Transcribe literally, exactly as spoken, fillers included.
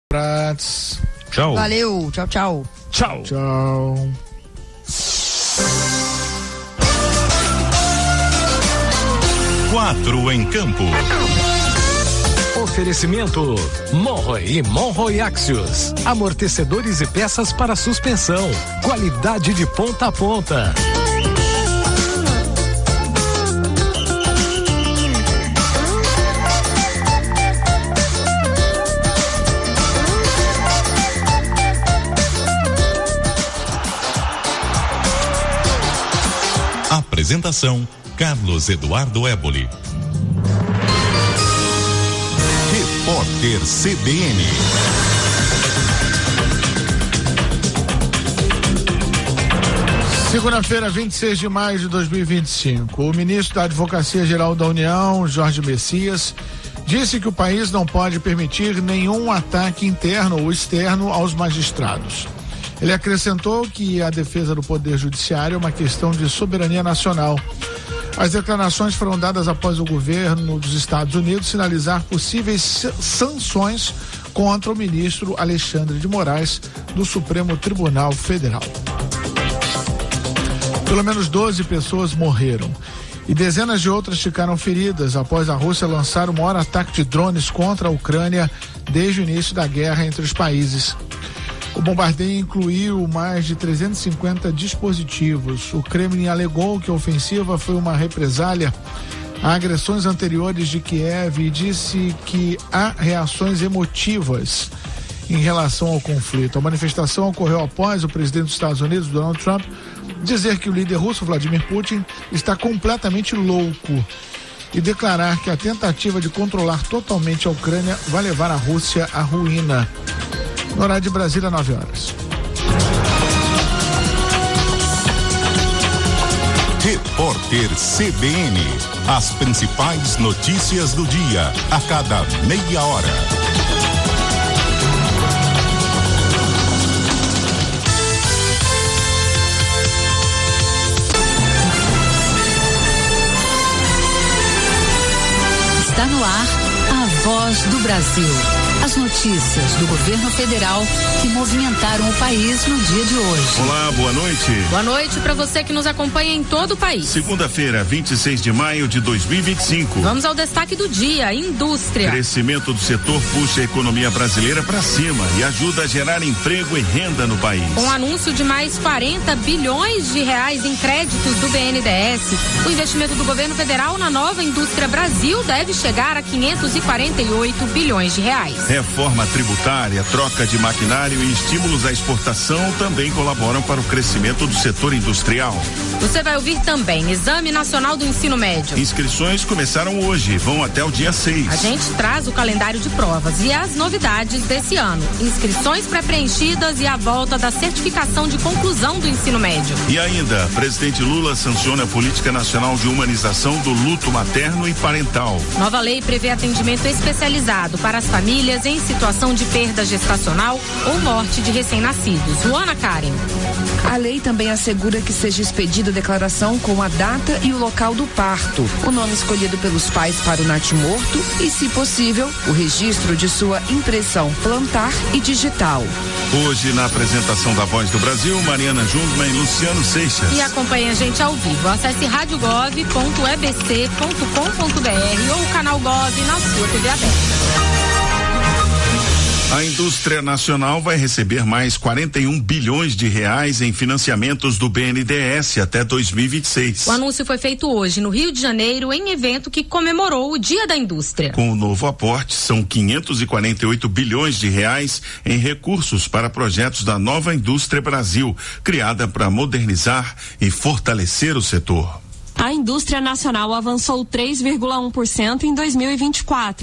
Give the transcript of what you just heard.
Prats. Tchau. Valeu, tchau, tchau. Tchau. Tchau. Quatro em campo. Oferecimento Monroe e Monroe Axios. Amortecedores e peças para suspensão. Qualidade de ponta a ponta. Apresentação: Carlos Eduardo Éboli. Repórter C B N. Segunda-feira, vinte e seis de maio de dois mil e vinte e cinco. O ministro da Advocacia Geral da União, Jorge Messias, disse que o país não pode permitir nenhum ataque interno ou externo aos magistrados. Ele acrescentou que a defesa do Poder Judiciário é uma questão de soberania nacional. As declarações foram dadas após o governo dos Estados Unidos sinalizar possíveis sanções contra o ministro Alexandre de Moraes, do Supremo Tribunal Federal. Pelo menos doze pessoas morreram e dezenas de outras ficaram feridas após a Rússia lançar o maior ataque de drones contra a Ucrânia desde o início da guerra entre os países. O bombardeio incluiu mais de trezentos e cinquenta dispositivos. O Kremlin alegou que a ofensiva foi uma represália a agressões anteriores de Kiev e disse que há reações emotivas em relação ao conflito. A manifestação ocorreu após o presidente dos Estados Unidos, Donald Trump, dizer que o líder russo, Vladimir Putin, está completamente louco e declarar que a tentativa de controlar totalmente a Ucrânia vai levar a Rússia à ruína. No horário de Brasília, nove horas. Repórter C B N. As principais notícias do dia, a cada meia hora. Está no ar a Voz do Brasil. As notícias do governo federal que movimentaram o país no dia de hoje. Olá, boa noite. Boa noite para você que nos acompanha em todo o país. Segunda-feira, vinte e seis de maio de dois mil e vinte e cinco. Vamos ao destaque do dia: indústria. Crescimento do setor puxa a economia brasileira para cima e ajuda a gerar emprego e renda no país. Com o anúncio de mais quarenta bilhões de reais em créditos do B N D E S, o investimento do governo federal na nova indústria Brasil deve chegar a quinhentos e quarenta e oito bilhões de reais. Reforma tributária, troca de maquinário e estímulos à exportação também colaboram para o crescimento do setor industrial. Você vai ouvir também Exame Nacional do Ensino Médio. Inscrições começaram hoje, vão até o dia seis. A gente traz o calendário de provas e as novidades desse ano. Inscrições pré-preenchidas e a volta da certificação de conclusão do ensino médio. E ainda, presidente Lula sanciona a Política Nacional de Humanização do Luto Materno e Parental. Nova lei prevê atendimento especializado para as famílias em situação de perda gestacional ou morte de recém-nascidos. Luana Karen. A lei também assegura que seja expedida declaração com a data e o local do parto, o nome escolhido pelos pais para o natimorto e, se possível, o registro de sua impressão plantar e digital. Hoje, na apresentação da Voz do Brasil, Mariana Jungmann e Luciano Seixas. E acompanhe a gente ao vivo. Acesse rádio gov ponto e b c ponto com ponto b r ou o canal Gov na sua T V aberta. A indústria nacional vai receber mais quarenta e um bilhões de reais em financiamentos do B N D E S até dois mil e vinte e seis. O anúncio foi feito hoje no Rio de Janeiro em evento que comemorou o Dia da Indústria. Com o novo aporte, são quinhentos e quarenta e oito bilhões de reais em recursos para projetos da Nova Indústria Brasil, criada para modernizar e fortalecer o setor. A indústria nacional avançou três vírgula um por cento em dois mil e vinte e quatro.